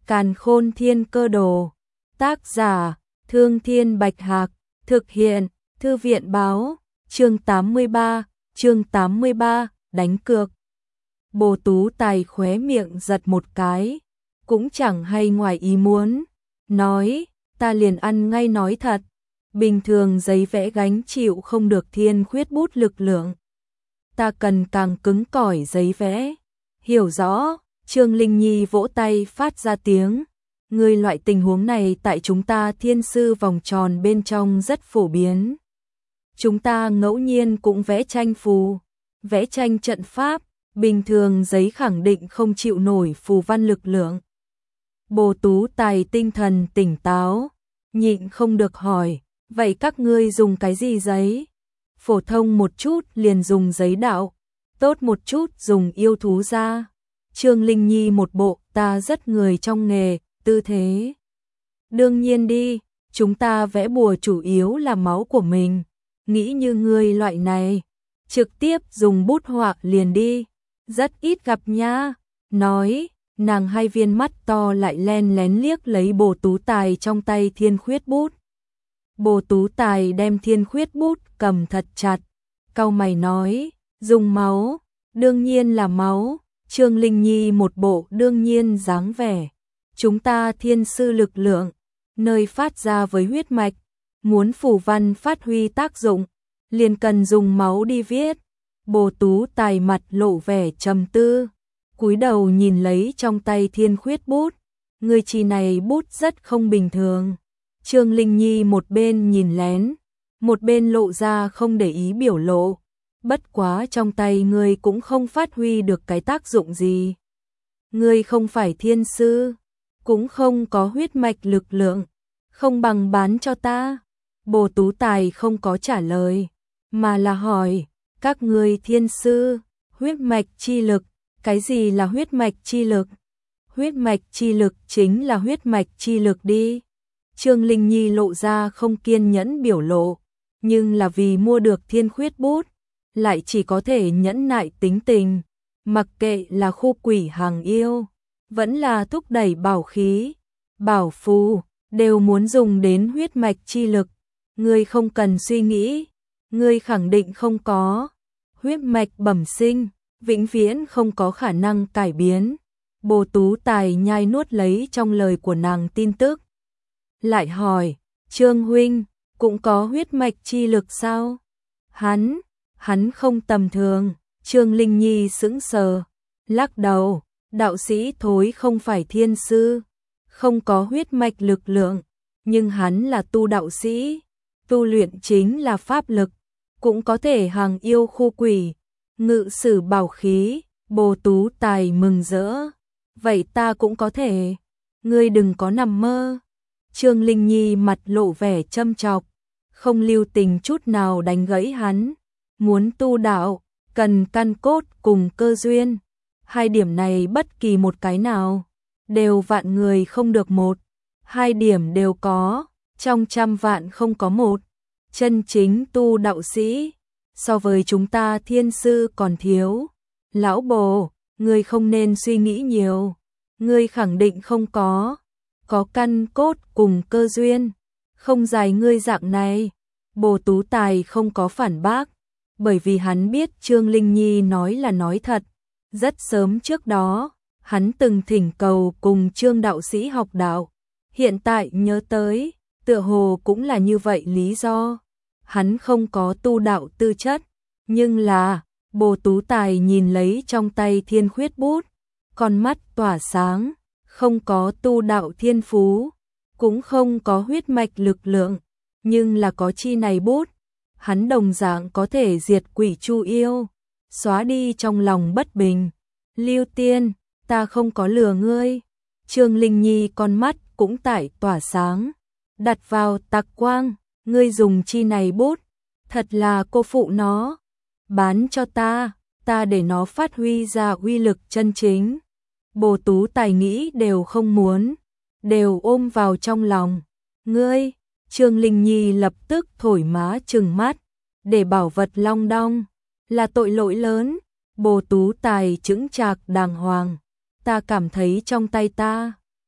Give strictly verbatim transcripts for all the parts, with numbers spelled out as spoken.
Càn Khôn Thiên Cơ Đồ. Tác giả: Thương Thiên Bạch Hạc. Thực hiện: Thư viện báo. Chương tám mươi ba, chương tám mươi ba, đánh cược. Bồ Tú Tài khóe miệng giật một cái, cũng chẳng hay ngoài ý muốn, nói, ta liền ăn ngay nói thật, bình thường giấy vẽ gánh chịu không được thiên khuyết bút lực lượng. Ta cần càng cứng cỏi giấy vẽ. Hiểu rõ. Trương Linh Nhi vỗ tay phát ra tiếng. Người loại tình huống này tại chúng ta thiên sư vòng tròn bên trong rất phổ biến. Chúng ta ngẫu nhiên cũng vẽ tranh phù, vẽ tranh trận pháp, bình thường giấy khẳng định không chịu nổi phù văn lực lượng. Bồ Tú Tài tinh thần tỉnh táo, nhịn không được hỏi, vậy các ngươi dùng cái gì giấy? Phổ thông một chút liền dùng giấy đạo, tốt một chút dùng yêu thú da. Trương Linh Nhi một bộ, ta rất người trong nghề, tư thế. Đương nhiên đi, chúng ta vẽ bùa chủ yếu là máu của mình, nghĩ như ngươi loại này, trực tiếp dùng bút họa liền đi, rất ít gặp nha. Nói, nàng hai viên mắt to lại len lén liếc lấy Bồ Tú Tài trong tay thiên khuyết bút. Bồ Tú Tài đem thiên khuyết bút cầm thật chặt, cau mày nói, dùng máu, đương nhiên là máu. Trương Linh Nhi một bộ đương nhiên dáng vẻ. Chúng ta thiên sư lực lượng, nơi phát ra với huyết mạch, muốn phù văn phát huy tác dụng, liền cần dùng máu đi viết. Bồ Tú Tài mặt lộ vẻ trầm tư, cúi đầu nhìn lấy trong tay thiên khuyết bút, người chi này bút rất không bình thường. Trương Linh Nhi một bên nhìn lén, một bên lộ ra không để ý biểu lộ. Bất quá trong tay ngươi cũng không phát huy được cái tác dụng gì. Ngươi không phải thiên sư, cũng không có huyết mạch lực lượng, không bằng bán cho ta. Bồ Tú Tài không có trả lời, mà là hỏi, các ngươi thiên sư, huyết mạch chi lực, cái gì là huyết mạch chi lực? Huyết mạch chi lực chính là huyết mạch chi lực đi. Trương Linh Nhi lộ ra không kiên nhẫn biểu lộ, nhưng là vì mua được thiên khuyết bút, lại chỉ có thể nhẫn nại tính tình, mặc kệ là khu quỷ hàng yêu, vẫn là thúc đẩy bảo khí, bảo phù, đều muốn dùng đến huyết mạch chi lực. Ngươi không cần suy nghĩ, ngươi khẳng định không có. Huyết mạch bẩm sinh, vĩnh viễn không có khả năng cải biến. Bồ Tú Tài nhai nuốt lấy trong lời của nàng tin tức. Lại hỏi, Trương huynh, cũng có huyết mạch chi lực sao? Hắn, hắn không tầm thường. Trương Linh Nhi sững sờ, lắc đầu, đạo sĩ thối không phải thiên sư, không có huyết mạch lực lượng, nhưng hắn là tu đạo sĩ, tu luyện chính là pháp lực, cũng có thể hàng yêu khu quỷ, ngự sử bảo khí. Bồ Tú Tài mừng rỡ, vậy ta cũng có thể, ngươi đừng có nằm mơ. Trương Linh Nhi mặt lộ vẻ châm chọc, không lưu tình chút nào đánh gãy hắn. Muốn tu đạo, cần căn cốt cùng cơ duyên. Hai điểm này bất kỳ một cái nào, đều vạn người không được một. Hai điểm đều có, trong trăm vạn không có một. Chân chính tu đạo sĩ, so với chúng ta thiên sư còn thiếu. Lão Bồ, ngươi không nên suy nghĩ nhiều. Ngươi khẳng định không có. Có căn cốt cùng cơ duyên, không dài ngươi dạng này. Bồ Tú Tài không có phản bác, bởi vì hắn biết Trương Linh Nhi nói là nói thật. Rất sớm trước đó, hắn từng thỉnh cầu cùng Trương đạo sĩ học đạo. Hiện tại nhớ tới, tựa hồ cũng là như vậy lý do. Hắn không có tu đạo tư chất, nhưng là, Bồ Tú Tài nhìn lấy trong tay thiên khuyết bút, con mắt tỏa sáng, không có tu đạo thiên phú, cũng không có huyết mạch lực lượng, nhưng là có chi này bút, hắn đồng dạng có thể diệt quỷ chu yêu, xóa đi trong lòng bất bình. Lưu Tiên, ta không có lừa ngươi. Trương Linh Nhi con mắt cũng tại tỏa sáng, đặt vào tạc quang, ngươi dùng chi này bút, thật là cô phụ nó, bán cho ta, ta để nó phát huy ra uy lực chân chính. Bồ Tú Tài nghĩ đều không muốn, đều ôm vào trong lòng. Ngươi, Trương Linh Nhi lập tức thổi má trừng mắt, để bảo vật long đong, là tội lỗi lớn. Bồ Tú Tài chững chạc đàng hoàng, ta cảm thấy trong tay ta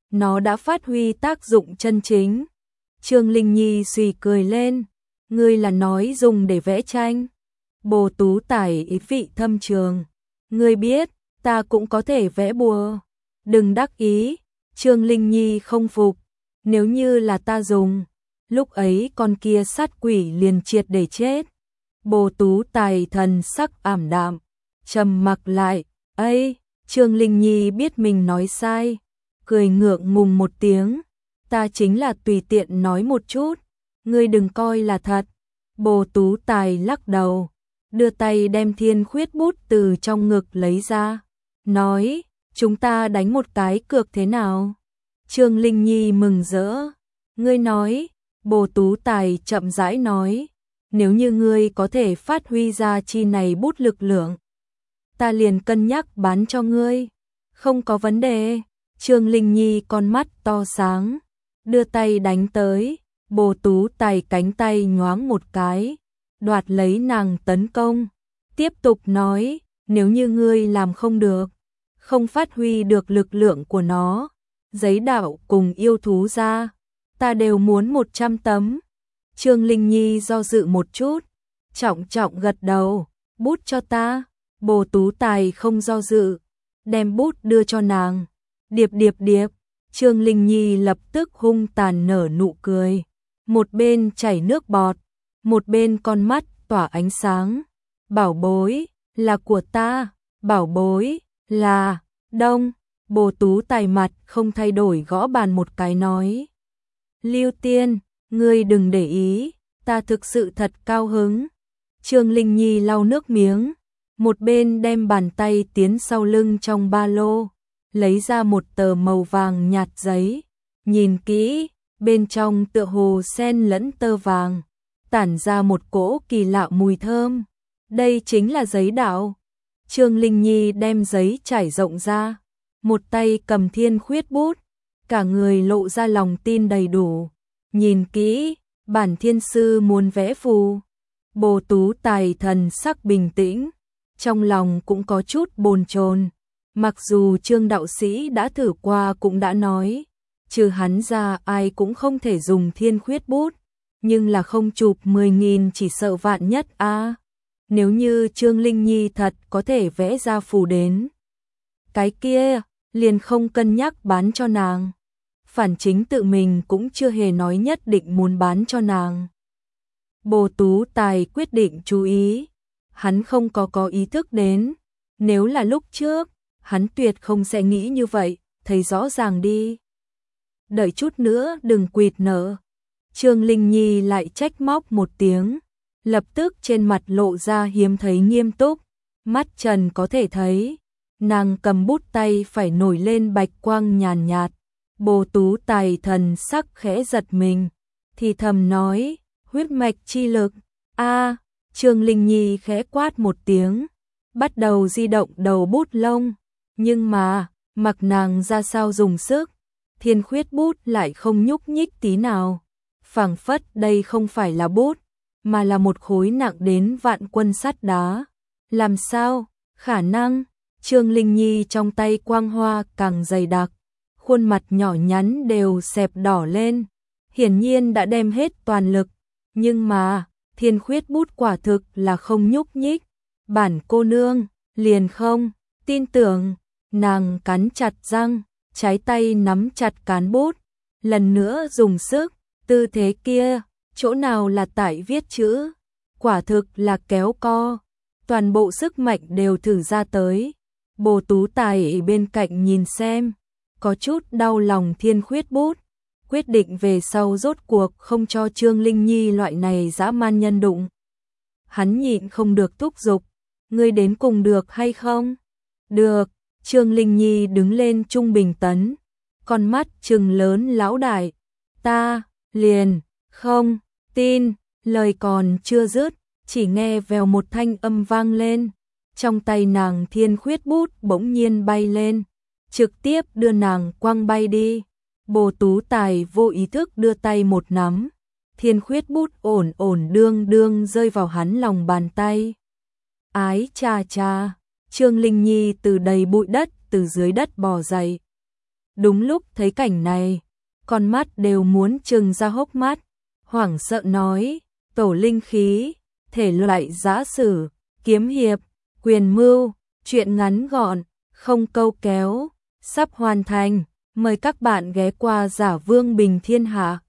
nó đã phát huy tác dụng chân chính. Trương Linh Nhi suy cười lên, ngươi là nói dùng để vẽ tranh. Bồ Tú Tài ý vị thâm trường, ngươi biết, ta cũng có thể vẽ bùa. Đừng đắc ý, Trương Linh Nhi không phục, nếu như là ta dùng, lúc ấy con kia sát quỷ liền triệt để chết. Bồ Tú Tài thần sắc ảm đạm, trầm mặc lại, ấy, Trương Linh Nhi biết mình nói sai, cười ngượng ngùng một tiếng, ta chính là tùy tiện nói một chút, ngươi đừng coi là thật. Bồ Tú Tài lắc đầu, đưa tay đem thiên khuyết bút từ trong ngực lấy ra, nói, chúng ta đánh một cái cược thế nào? Trương Linh Nhi mừng rỡ, ngươi nói, Bồ Tú Tài chậm rãi nói, nếu như ngươi có thể phát huy ra chi này bút lực lượng, ta liền cân nhắc bán cho ngươi, không có vấn đề. Trương Linh Nhi con mắt to sáng, đưa tay đánh tới, Bồ Tú Tài cánh tay nhoáng một cái, đoạt lấy nàng tấn công, tiếp tục nói, nếu như ngươi làm không được, không phát huy được lực lượng của nó, giấy đạo cùng yêu thú ra, ta đều muốn một trăm tấm. Trương Linh Nhi do dự một chút, trọng trọng gật đầu, bút cho ta. Bồ Tú Tài không do dự, đem bút đưa cho nàng, điệp điệp điệp. Trương Linh Nhi lập tức hung tàn nở nụ cười, một bên chảy nước bọt, một bên con mắt tỏa ánh sáng. Bảo bối, là của ta, bảo bối, là, đông. Bồ Tú Tài mặt không thay đổi gõ bàn một cái nói, Lưu Tiên, ngươi đừng để ý, ta thực sự thật cao hứng. Trương Linh Nhi lau nước miếng, một bên đem bàn tay tiến sau lưng trong ba lô, lấy ra một tờ màu vàng nhạt giấy, nhìn kỹ, bên trong tựa hồ sen lẫn tơ vàng, tản ra một cỗ kỳ lạ mùi thơm. Đây chính là giấy đạo. Trương Linh Nhi đem giấy trải rộng ra, một tay cầm thiên khuyết bút, cả người lộ ra lòng tin đầy đủ. Nhìn kỹ, bản thiên sư muốn vẽ phù. Bồ Tú Tài thần sắc bình tĩnh, trong lòng cũng có chút bồn chồn. Mặc dù Trương đạo sĩ đã thử qua cũng đã nói, trừ hắn ra ai cũng không thể dùng thiên khuyết bút, nhưng là không chụp mười nghìn chỉ sợ vạn nhất a. À, nếu như Trương Linh Nhi thật có thể vẽ ra phù đến, cái kia liền không cân nhắc bán cho nàng. Phản chính tự mình cũng chưa hề nói nhất định muốn bán cho nàng. Bồ Tú Tài quyết định chú ý, hắn không có có ý thức đến, nếu là lúc trước, hắn tuyệt không sẽ nghĩ như vậy, thấy rõ ràng đi. Đợi chút nữa đừng quỵt nợ. Trương Linh Nhi lại trách móc một tiếng, lập tức trên mặt lộ ra hiếm thấy nghiêm túc, mắt trần có thể thấy, nàng cầm bút tay phải nổi lên bạch quang nhàn nhạt. Bồ Tú Tài thần sắc khẽ giật mình, thì thầm nói, huyết mạch chi lực. A, Trương Linh Nhi khẽ quát một tiếng, bắt đầu di động đầu bút lông, nhưng mà, mặc nàng ra sao dùng sức, thiên khuyết bút lại không nhúc nhích tí nào. Phảng phất đây không phải là bút, mà là một khối nặng đến vạn quân sắt đá. Làm sao? Khả năng, Trương Linh Nhi trong tay quang hoa càng dày đặc, khuôn mặt nhỏ nhắn đều xẹp đỏ lên, hiển nhiên đã đem hết toàn lực, nhưng mà, thiên khuyết bút quả thực là không nhúc nhích. Bản cô nương, liền không, tin tưởng, nàng cắn chặt răng, trái tay nắm chặt cán bút, lần nữa dùng sức, tư thế kia, chỗ nào là tại viết chữ, quả thực là kéo co, toàn bộ sức mạnh đều thử ra tới. Bồ Tú Tài bên cạnh nhìn xem, có chút đau lòng thiên khuyết bút, quyết định về sau rốt cuộc không cho Trương Linh Nhi loại này dã man nhân đụng. Hắn nhịn không được thúc giục, ngươi đến cùng được hay không? Được. Trương Linh Nhi đứng lên trung bình tấn, con mắt trừng lớn lão đại, ta liền không tin. Lời còn chưa dứt, chỉ nghe vèo một thanh âm vang lên, trong tay nàng thiên khuyết bút bỗng nhiên bay lên, trực tiếp đưa nàng quăng bay đi. Bồ Tú Tài vô ý thức đưa tay một nắm, thiên khuyết bút ổn ổn đương đương rơi vào hắn lòng bàn tay. Ái cha cha, Trương Linh Nhi từ đầy bụi đất từ dưới đất bò dậy, đúng lúc thấy cảnh này, con mắt đều muốn trừng ra hốc mắt, hoảng sợ nói, tổ linh khí, thể loại giã sử, kiếm hiệp, quyền mưu, truyện ngắn gọn, không câu kéo, sắp hoàn thành, mời các bạn ghé qua Giả Vương Bình Thiên Hạ.